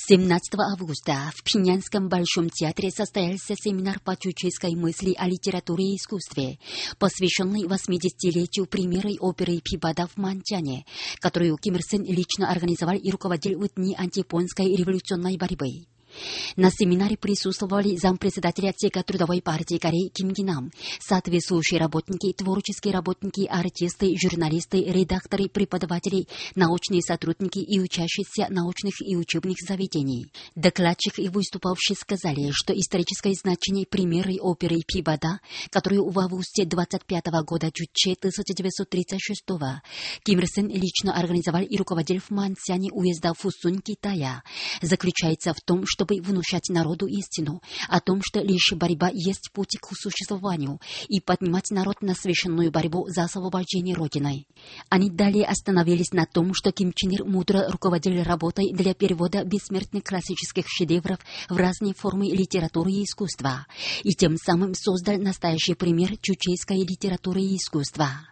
17 августа в Пинянском Большом театре состоялся семинар по чучейской мысли о литературе и искусстве, посвященный 80-летию премьеры оперы «Пибада» в Манчане, которую Ким Ир Сен лично организовал и руководил в дни антияпонской революционной борьбы. На семинаре присутствовали зампредседателя ЦК Трудовой партии Кореи Ким Ги Нам, соответствующие работники, творческие работники, артисты, журналисты, редакторы, преподаватели, научные сотрудники и учащиеся научных и учебных заведений. Докладчик и выступавшие сказали, что историческое значение премьеры оперы «Пибада», которую в августе 25 года Чуче 1936 Ким Ир Сен лично организовал и руководил в Мансяне уезда Фусунь, Китая, заключается в том, чтобы внушать народу истину о том, что лишь борьба есть путь к существованию, и поднимать народ на священную борьбу за освобождение Родины. Они далее остановились на том, что Ким Чен Ир мудро руководил работой для перевода бессмертных классических шедевров в разные формы литературы и искусства, и тем самым создал настоящий пример чучейской литературы и искусства.